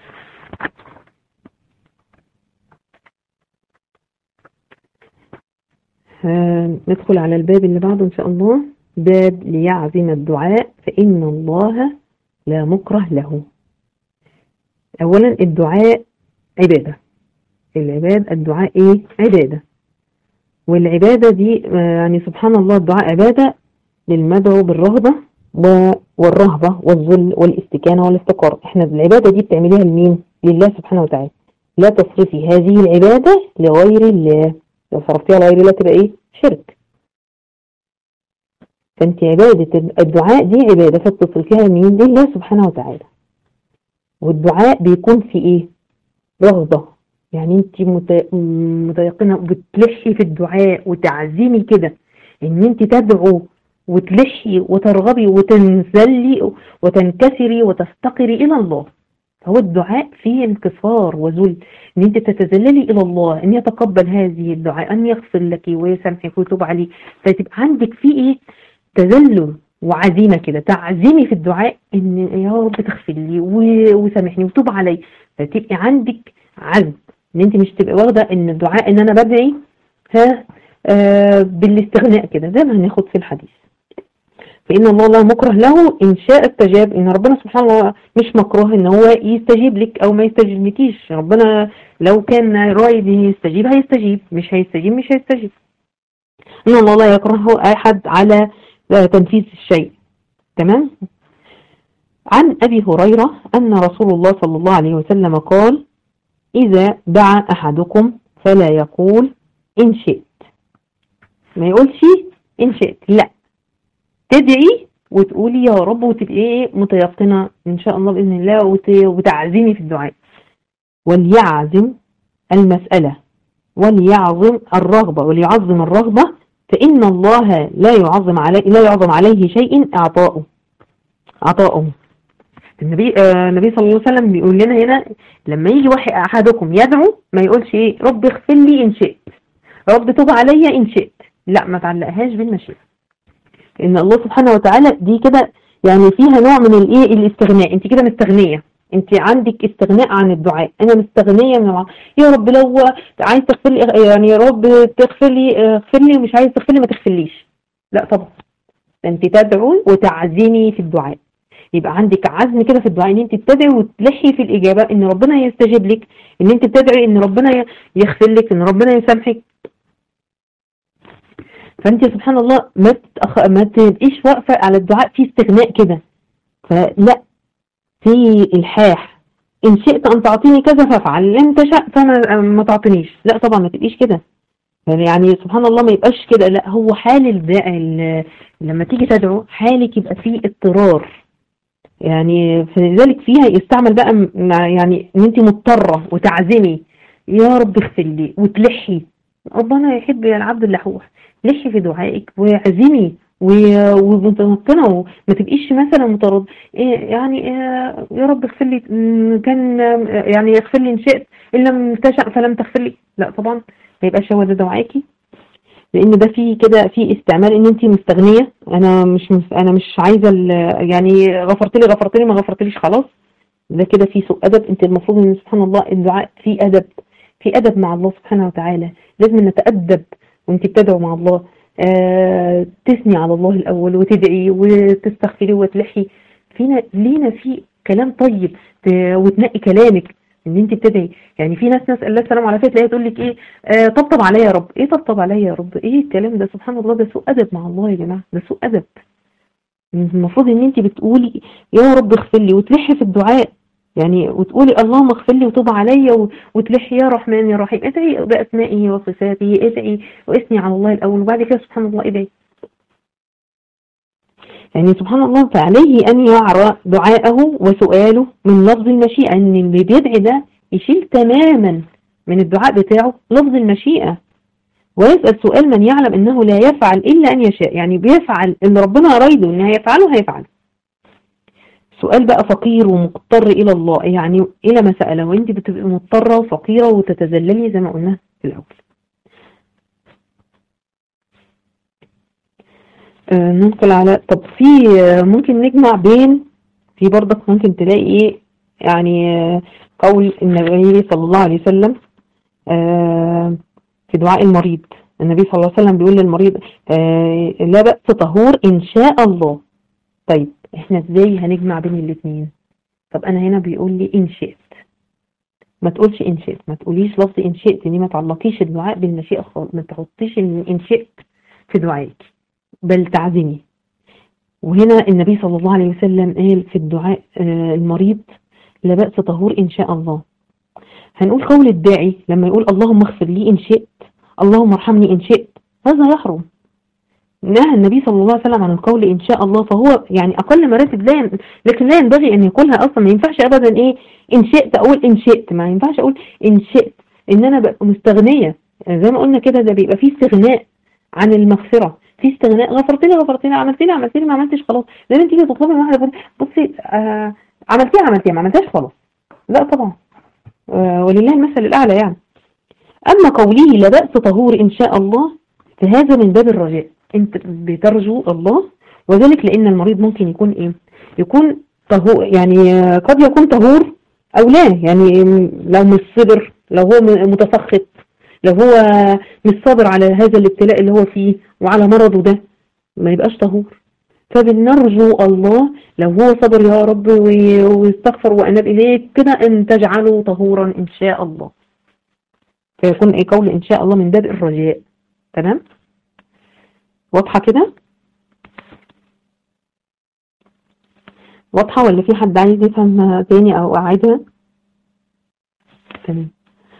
ندخل على الباب اللي بعده إن شاء الله، باب ليعزم الدعاء فإن الله لا مكره له. أولا الدعاء عبادة، العباد الدعاء إيه؟ عبادة. والعبادة دي يعني سبحان الله الدعاء عبادة للمدعو بالرغبة والرهبة والذل والاستكانة والافتقار. احنا العبادة دي بتعمليها لمين؟ لله سبحانه وتعالى. لا تصرفي هذه العبادة لغير الله، لو صرفتيها لغير الله تبقى ايه؟ شرك. فانت عبادة الدعاء دي عبادة فتصرفيها لمين؟ لله سبحانه وتعالى. والدعاء بيكون في ايه؟ رغبة، يعني انت متيقنة بتلحي في الدعاء وتعزمي كده ان انت تدعو وتلحي وترغبي وتنزلي وتنكسري وتفتقري الى الله. هو الدعاء فيه انكسار وذل، ان انت تتذللي الى الله ان يتقبل هذه الدعاء، ان يغفر لك ويسامحك ويتوب عليك. فتبقى عندك فيه ايه؟ تذلل وعزيمه كده، تعزمي في الدعاء ان يا رب تغفر لي وسامحني وتوب علي. فتبقى عندك عزم ان انت مش تبقى واخده ان الدعاء ان انا بدعي ها آه بالاستغناء كده زي ما هناخد في الحديث. فإن الله لا مكره له، إن شاء استجاب. إن ربنا سبحانه وتعالى مش مكروه إن هو يستجيب لك أو ما يستجيبلكيش. ربنا لو كان رايد يستجيب هيستجيب، مش هيستجيب مش هيستجيب. إن الله لا يكره أحد على تنفيذ الشيء. تمام. عن أبي هريرة أن رسول الله صلى الله عليه وسلم قال: إذا دعا أحدكم فلا يقول إن شئت. ما يقولش إن شئت، لا، تدعي وتقولي يا رب وتبقي ايه متيقنه ان شاء الله باذن الله وتعزمي في الدعاء. وليعزم المساله وليعظم الرغبه وليعظم الرغبه فان الله لا يعظم عليه لا يعظم عليه شيء اعطاؤه عطاؤه. النبي آه النبي صلى الله عليه وسلم بيقول لنا هنا لما يجي واحد احدكم يدعو ما يقولش ايه رب اغفر لي ان شئت، رب توب عليا ان شئت. لا، ما تعلقهاش بالمشيئه. ان الله سبحانه وتعالى دي كده يعني فيها نوع من الايه الاستغناء. انت كده مستغنيه، انت عندك استغناء عن الدعاء. انا مستغنيه من الع... يا رب لو عايز تغفر لي يعني يا رب تغفر لي اغفر لي، ومش عايز تغفر لي ما تغفرليش. لا طبعا، انت تدعو وتعزمي في الدعاء. يبقى عندك عزم كده في الدعاء ان انت تدعي وتلحي في الاجابه ان ربنا يستجيب لك، ان انت تدعي ان ربنا يغفر لك، ان ربنا يسامحك. فانت سبحان الله ما تتأخ... ما تبقيش واقفه على الدعاء في استغناء كده، فلا، في الحاح. ان شئت ان تعطيني كذا فافعل، لم تشأ فما ما تعطينيش. لا طبعا ما تبقيش كده، يعني سبحان الله ما يبقاش كده. لا، هو حال الداعي لما تيجي تدعو حالك يبقى فيه اضطرار، يعني فلذلك فيها يستعمل بقى يعني ان انت مضطره وتعزمي يا رب اغفر لي وتلحي. ربنا يحب العبد اللحوح. لحي في دعائك واعزمي ومتمكنه، وما تبقيش مثلا مترد إيه يعني إيه يا رب اغفر لي كان يعني اغفر لي ان شئت، ان لم تشأ فلم تغفر لي. لا طبعا ما يبقاش هو ده دعائكي، لان ده فيه كده في استعمال ان انت مستغنيه. انا مش انا مش عايزه يعني غفرت لي غفرت لي ما غفرتليش خلاص. ده كده فيه سوء ادب. انت المفروض ان سبحان الله الدعاء فيه ادب، في ادب مع الله سبحانه وتعالى. لازم نتادب وانت بتدعو مع الله. آه تثني على الله الاول وتدعي وتستغفري وتلحي. فينا لينا في كلام طيب وتنقي كلامك ان انت بتدعي. يعني في ناس نسال الله السلام عليكم تلاقيها تقول لك ايه آه طبطب عليا يا رب. ايه طبطب عليا يا رب؟ ايه الكلام ده؟ سبحان الله ده سوء ادب مع الله يا جماعه، ده سوء ادب. المفروض ان انت بتقولي يا رب اغفر لي وتلحي في الدعاء، يعني وتقولي اللهم اغفر لي وتوب عليا وتلحي يا رحمن يا رحيم. ادعي باسمائه وصفاته، ادعي واثني على الله الاول وبعد كده سبحان الله ادعي. يعني سبحان الله فعليه ان يعرى دعاءه وسؤاله من لفظ المشيئة، ان اللي بيدعي ده يشيل تماما من الدعاء بتاعه لفظ المشيئة، ويسأل سؤال من يعلم انه لا يفعل الا ان يشاء. يعني بيفعل اللي ربنا رايده ان هيفعله هيفعله. سؤال بقى فقير ومضطر الى الله، يعني الى ما سأله وانت بتبقي مضطرة وفقيرة وتتذللي زي ما قلنا في الاول. آه ننقل على طب في آه ممكن نجمع بين، في برضك ممكن تلاقي ايه يعني آه قول النبي صلى الله عليه وسلم آه في دعاء المريض. النبي صلى الله عليه وسلم بيقول للمريض آه لا بأس طهور إن شاء الله. طيب احنا ازاي هنجمع بين الاثنين؟ طب انا هنا بيقول لي إن شئت، ما تقولش إن شئت، ما تقوليش لفظ إن شئت دي، ما تعلقيش الدعاء بالمشيئة خالص، ما تحطيش إن شئت في دعائك بل تعزمي. وهنا النبي صلى الله عليه وسلم قال في الدعاء آه المريض لا بأس طهور إن شاء الله. هنقول قول الداعي لما يقول اللهم اغفر لي إن شئت، اللهم ارحمني إن شئت، هذا يحرم. نهى النبي صلى الله عليه وسلم عن القول إن شاء الله، فهو يعني أقل مراتب لا ين... لكن لا ينبغي أن يقولها أصلا. ما ينفعش أبدا إيه إن شئت أقول إن شئت، ما ينفعش أقول إن شئت إن أنا ببقى مستغنية. زي ما قلنا كده ده بيبقى فيه استغناء عن المغفرة، في استغناء. غفرت لي غفرت لي عملت لي عملت لي ما عملتش خلاص. لازم تيجي تطلبي من واحدة بصي آه عملتيها عملتيها ما عملتهاش خلاص، لا طبعا. آه ولله المثل الأعلى يعني. أما قوله لا بأس طهور إن شاء الله فهذا من باب الرجاء، أنت بترجو الله، وذلك لأن المريض ممكن يكون إيه يكون طهور، يعني قد يكون طهور أو لا. يعني لو مش صبر، لو هو متسخط، لو هو مش صابر على هذا الابتلاء اللي هو فيه وعلى مرضه ده ما يبقاش طهور. فبنرجو الله لو هو صبر يا رب واستغفر وأناب إليك كده أن تجعله طهورا إن شاء الله. فيكون ايه قول ان شاء الله من باب الرجاء. تمام؟ واضحة كده؟ واضحة ولا في حد عايز يفهم تاني او اعيدها؟ تمام.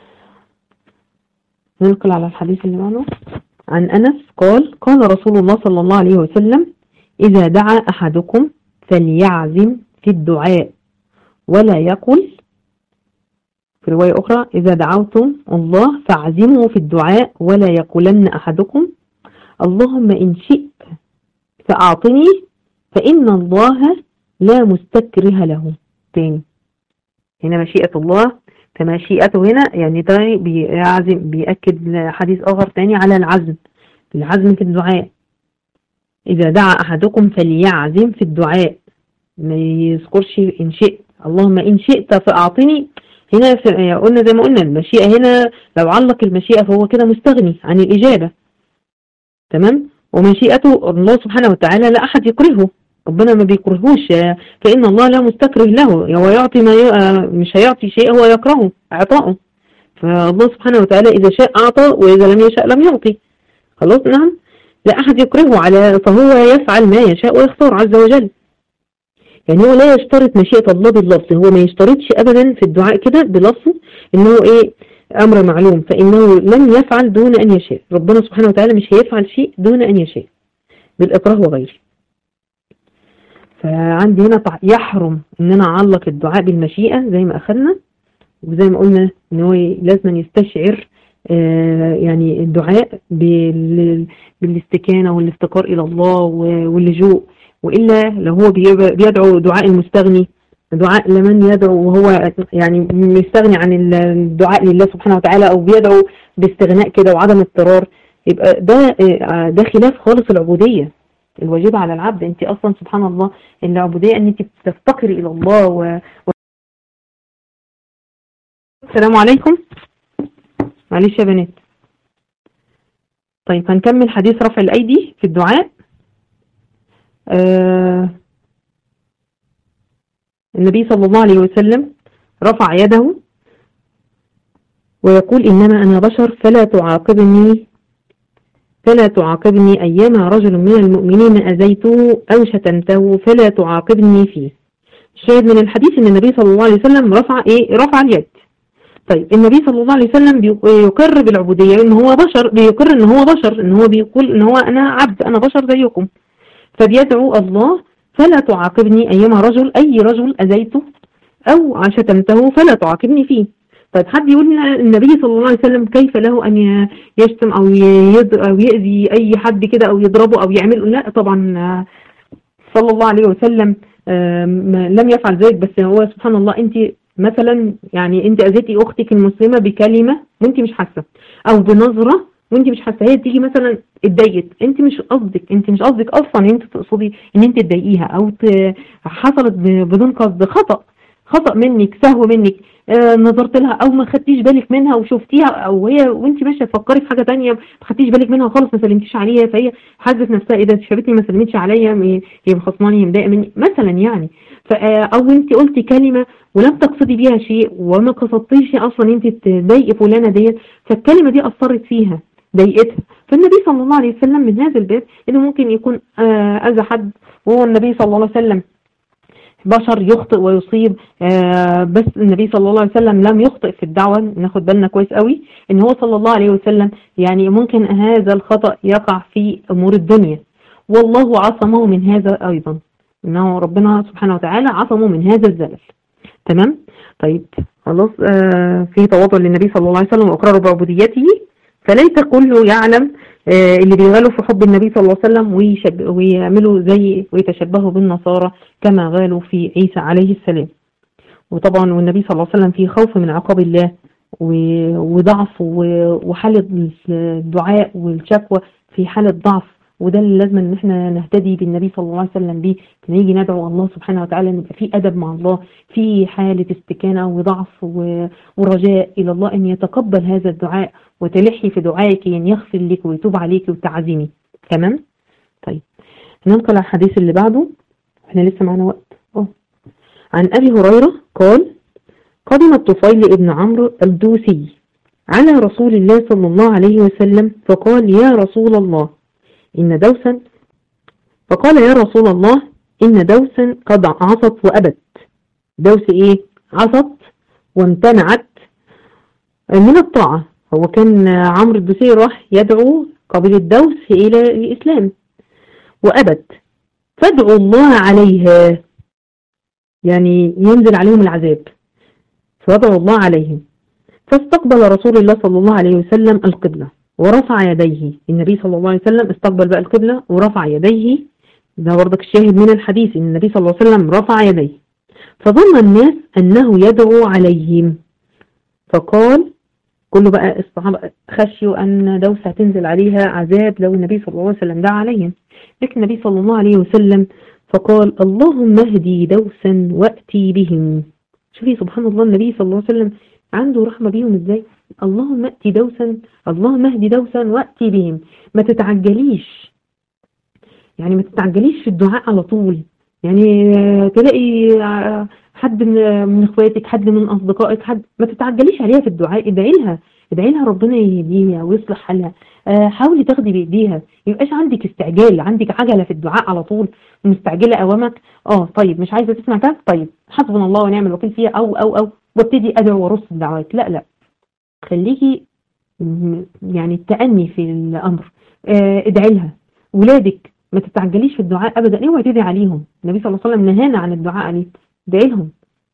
ننقل على الحديث اللي بعده. عن انس قال قال رسول الله صلى الله عليه وسلم اذا دعا احدكم فليعزم في الدعاء ولا يقل، في رواية أخرى إذا دعوتم الله فاعزموا في الدعاء ولا يقولن أحدكم اللهم إن شئت فأعطني فإن الله لا مستكره له. تاني هنا مشيئة الله، فمشيئته هنا يعني تاني بيعزم، بيأكد حديث آخر تاني على العزم، العزم في الدعاء. إذا دعا أحدكم فليعزم في الدعاء، ما يذكرش إن شئت. اللهم إن شئت فأعطني، هنا قلنا زي ما قلنا المشيئة هنا لو علق المشيئة فهو كده مستغني عن الإجابة. تمام؟ ومشيئته الله سبحانه وتعالى لا أحد يكرهه، ربنا ما بيكرهوش، فإن الله لا مستكره له، هو يعطي ما ي... مش هيعطي شيء هو يكرهه إعطاؤه. فالله سبحانه وتعالى إذا شاء أعطى وإذا لم يشاء لم يعطي. خلاص نعم، لا أحد يكرهه على، فهو يفعل ما يشاء ويختار عز وجل. يعني هو لا يشترط مشيئة الله باللفظ، هو ما يشترطش أبدا في الدعاء كده بلفظه إنه إيه أمر معلوم، فإنه لم يفعل دون أن يشاء. ربنا سبحانه وتعالى مش هيفعل شيء دون أن يشاء بالإكراه وغيره. فعندي هنا يحرم إن أنا أعلق الدعاء بالمشيئة زي ما أخذنا، وزي ما قلنا ان هو لازم يستشعر آه يعني الدعاء بالاستكانة والافتقار الى الله واللجوء، وإلا لو هو بيدعو دعاء المستغني، دعاء لمن يدعو وهو يعني مستغني عن الدعاء لله سبحانه وتعالى، او بيدعو باستغناء كده وعدم اضطرار، يبقى ده ده خلاف خالص العبودية الواجبة على العبد. انت اصلا سبحان الله العبودية ان انت بتفتقري الى الله و... السلام عليكم. معلش يا بنات. طيب هنكمل حديث رفع الايدي في الدعاء. آه النبي صلى الله عليه وسلم رفع يده ويقول إنما أنا بشر فلا تعاقبني فلا تعاقبني أيما رجل من المؤمنين أذيته أو شتمته فلا تعاقبني فيه. الشاهد من الحديث إن النبي صلى الله عليه وسلم رفع إيه؟ رفع اليد. طيب النبي صلى الله عليه وسلم بيقر بالعبودية إن هو بشر، بيقر إن هو بشر، إن هو بيقول إن هو أنا عبد، أنا بشر زيكم، فبيدعو الله فلا تعاقبني أيما رجل، أي رجل أذيته أو شتمته فلا تعاقبني فيه. طيب حد يقول النبي صلى الله عليه وسلم كيف له أن يشتم أو أو يأذي أي حد كده أو يضربه أو يعمله؟ لا طبعا صلى الله عليه وسلم لم يفعل ذلك. بس هو سبحان الله أنت مثلا يعني أنت أذيتي أختك المسلمة بكلمة وأنت مش حاسة، أو بنظرة وانت مش حاسه، هي تيجي مثلا اتضايقت، انت مش قصدك انت مش قصدك اصلا انت تقصدي ان انت تضايقيها، او حصلت بدون قصد، خطأ خطأ منك، سهو منك، آه نظرت لها او ما خدتيش بالك منها وشفتيها، او هي وانت ماشيه تفكري في حاجه ثانيه ما خدتيش بالك منها خالص، ما سلمتيش عليها، فهي حاسه نفسها ايه ده شافتني ما سلمتش عليا، هي مخصماني، هي مضايقه مني مثلا يعني. او انت قلتي كلمه ولم تقصدي بيها شيء وما قصدتيش اصلا انت تضايقي فلانه ديت، فالكلمه دي اثرت فيها ضايقتها. فالنبي صلى الله عليه وسلم من هذا الباب انه ممكن يكون آه اذى حد، وهو النبي صلى الله عليه وسلم بشر يخطئ ويصيب، آه بس النبي صلى الله عليه وسلم لم يخطئ في الدعوة. ناخد بالنا كويس قوي ان هو صلى الله عليه وسلم يعني ممكن هذا الخطأ يقع في امور الدنيا، والله عصمه من هذا ايضا، انه ربنا سبحانه وتعالى عصمه من هذا الزلل. تمام. طيب خلاص، آه في تواضع للنبي صلى الله عليه وسلم واقراره بعبوديته، فليس كله يعلم آه اللي بيغالوا في حب النبي صلى الله عليه وسلم ويعملوا زي ويتشبهوا بالنصارى كما غالوا في عيسى عليه السلام. وطبعا والنبي صلى الله عليه وسلم في خوف من عقاب الله وضعف وحالة الدعاء والشكوى في حالة ضعف، وده اللي لازم ان احنا نهتدي بالنبي صلى الله عليه وسلم بيه، نيجي ندعو الله سبحانه وتعالى نبقى في ادب مع الله، في حالة استكانة وضعف ورجاء الى الله ان يتقبل هذا الدعاء، وتلحي في دعائك ان يغفر لك ويتوب عليك وتعزمي. تمام. طيب ننقل على الحديث اللي بعده، احنا لسه معنا وقت. اه عن ابي هريرة قال قدم الطفيل ابن عمرو الدوسي على رسول الله صلى الله عليه وسلم فقال يا رسول الله إن دوسا فقال يا رسول الله إن دوسا قد عصت وأبت. دوس إيه؟ عصت وامتنعت من الطاعة. هو كان عمرو الدوسي راح يدعو قبيلة دوس إلى الإسلام وأبت، فادعوا الله عليها، يعني ينزل عليهم العذاب، فادعوا الله عليهم. فاستقبل رسول الله صلى الله عليه وسلم القبلة ورفع يديه. النبي صلى الله عليه وسلم استقبل بقى القبلة ورفع يديه، ده برضك الشاهد من الحديث ان النبي صلى الله عليه وسلم رفع يديه. فظن الناس انه يدعو عليهم، فقال كله بقى الصحابة خشيوا ان دوس هتنزل عليها عذاب لو النبي صلى الله عليه وسلم دعا عليهم، لكن النبي صلى الله عليه وسلم فقال اللهم اهدي دوسا واتي بهم. شوفي سبحان الله النبي صلى الله عليه وسلم عنده رحمة بيهم ازاي. اللهم ائتي دوسا، اللهم اهدي دوسا واتي بهم. ما تتعجليش، يعني ما تتعجليش في الدعاء على طول، يعني تلاقي حد من من اخواتك، حد من اصدقائك، حد ما تتعجليش عليها في الدعاء، ادعي لها ادعي لها ربنا يهديها ويصلح حالها، حاولي تاخدي بايديها، ما يبقاش عندك استعجال، عندك عجله في الدعاء على طول مستعجله اوامك. اه طيب مش عايزه تسمع كده، طيب حسبنا الله ونعم الوكيل فيها، او او او وابتدي ادعو وارص الدعوات. لا لا، خليكي يعني التأني في الامر، ادعي لها. ولادك ما تتعجليش في الدعاء ابدا، اوعي تدعي عليهم، النبي صلى الله عليه وسلم نهانا عن الدعاء عليه، ادعي لهم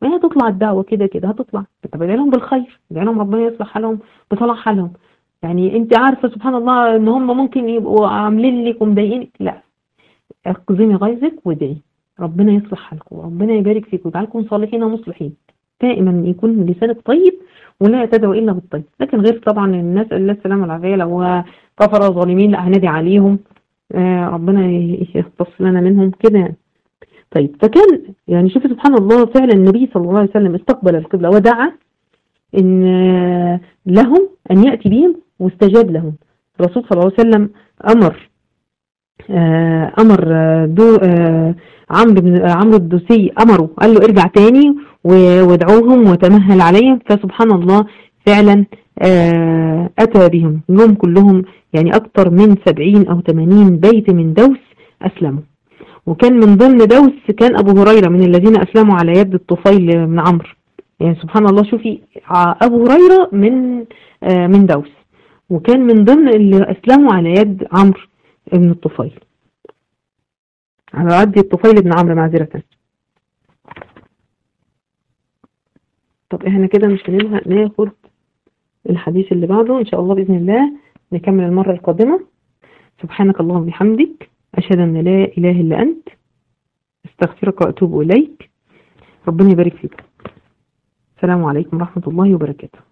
ما هي تطلع الدعوة كده كده هتطلع. طب ادعي لهم بالخير، ادعي لهم ربنا يصلح حالهم بصلاح حالهم. يعني انت عارفة سبحان الله ان هم ممكن يبقوا عاملين لك ومضايقينك، لا، اقزمي غيظك وادعي ربنا يصلح حالكم، ربنا يبارك فيكم ويجعلكم صالحين ومصلحين. دائما يكون لسانك طيب ولا تدعو الا بالطيب. لكن غير طبعا الناس الله السلامه والعافيه لو كفر ظالمين لا هندعي عليهم، آه ربنا يختص لنا منهم كده يعني. طيب فكان يعني شوف سبحان الله فعلا النبي صلى الله عليه وسلم استقبل القبلة ودعا ان لهم ان يأتي بهم واستجاب لهم. الرسول صلى الله عليه وسلم امر آه امر دو آه عمرو بن عمرو الدوسي امره قال له ارجع تاني وادعوهم وتمهل عليهم. فسبحان الله فعلا آه اتى بهم يوم كلهم، يعني اكثر من سبعين او ثمانين بيت من دوس اسلموا. وكان من ضمن دوس كان أبو هريرة من الذين أسلموا على يد الطفيل بن عمرو. يعني سبحان الله شوفي أبو هريرة من من دوس، وكان من ضمن اللي أسلموا على يد عمرو بن الطفيل، على يد الطفيل بن عمرو معذرة. طب احنا كده مش هنلحق ناخد الحديث اللي بعده إن شاء الله بإذن الله نكمل المرة القادمة. سبحانك اللهم وبحمدك أشهد أن لا إله إلا أنت استغفرك وأتوب إليك. ربنا يبارك فيك. السلام عليكم ورحمة الله وبركاته.